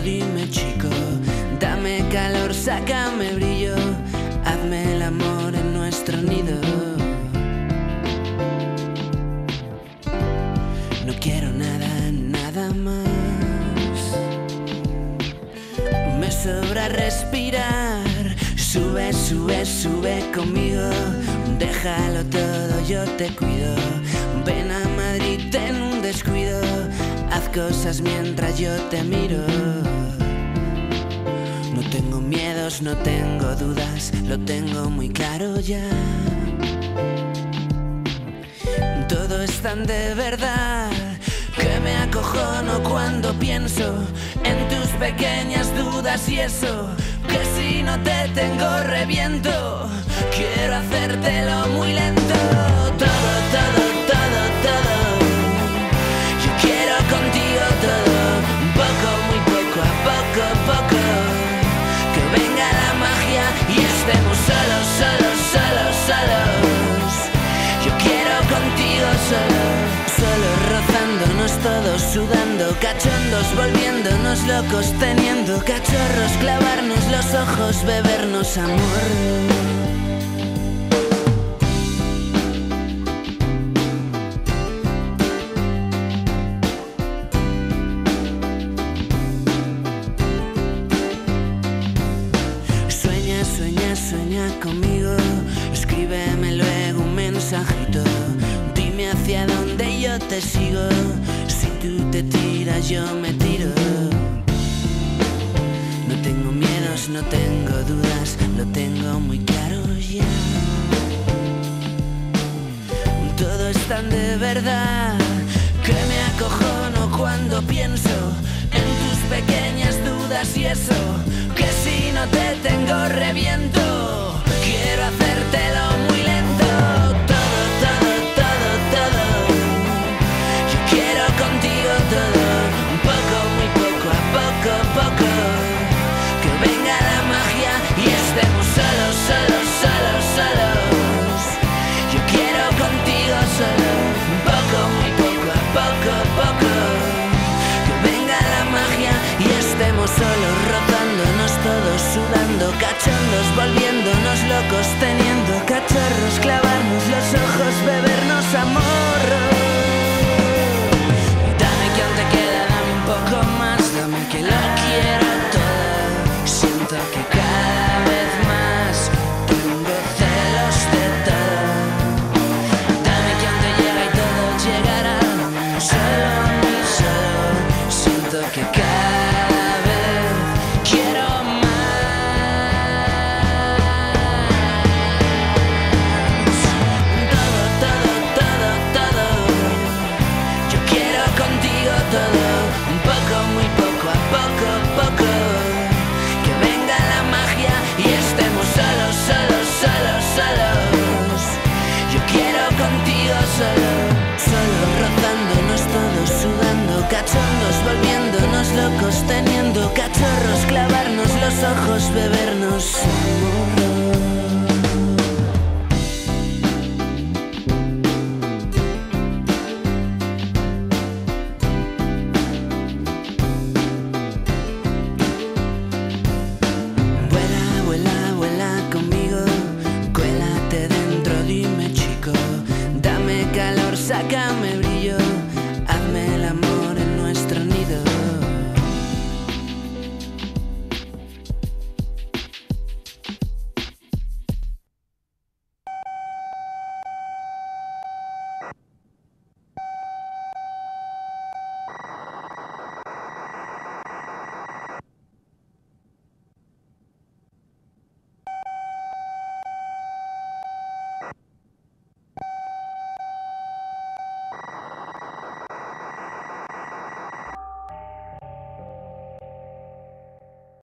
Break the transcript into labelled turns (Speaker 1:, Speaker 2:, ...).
Speaker 1: dime chico, dame calor, sácame brillo, hazme el amor en nuestro nido. No quiero nada, nada más. Me sobra respirar. Sube, sube, sube conmigo. Déjalo todo, yo te cuido. Ven a Madrid, ten un descuido. Haz cosas mientras yo te miro. No tengo miedos, no tengo dudas, lo tengo muy claro ya. Todo es tan de verdad que me acojono cuando pienso en tus pequeñas dudas y eso, que si no te tengo reviento. Quiero hacértelo muy lento. Todo, todo, todo, todo. Yo quiero contigo todo. Poco, muy poco, a poco, poco. Que venga la magia y estemos solos, solos, solos, solos. Yo quiero contigo solo. Solo rozándonos todos, sudando, cachondos, volviéndonos locos, teniendo cachorros, clavarnos los ojos, bebernos amor. Sueña, sueña, sueña conmigo, escríbeme luego un mensajito. Dime hacia dónde yo te sigo. Si tú te tiras, yo me tiro. No tengo miedos, no tengo dudas, lo tengo muy claro ya. Todo es tan de verdad que me acojono cuando pienso en tus pequeñas dudas y eso, que si no te tengo reviento. Quiero hacértelo muy lento. Todo, todo, todo, todo. Yo quiero contigo todo. Un poco, muy poco, a poco, poco. Que venga la magia y estemos solos, solos, solos, solos. Yo quiero contigo solo. Un poco, muy poco, a poco, poco. Que venga la magia y estemos solos, rozándonos todos, sudando, cachondos, volviéndonos locos, teniendo cachorros, clavarnos los ojos, bebernos amor. Dame que aún te queda, dame un poco más, dame que lo quiero todo. Siento que cada vez más tengo celos de todo. Dame que aún te llega y todo llegará, solo a mí, solo. Siento que cada vez quiero cachondos, volviéndonos locos, teniendo cachorros, clavarnos los ojos, bebernos amor.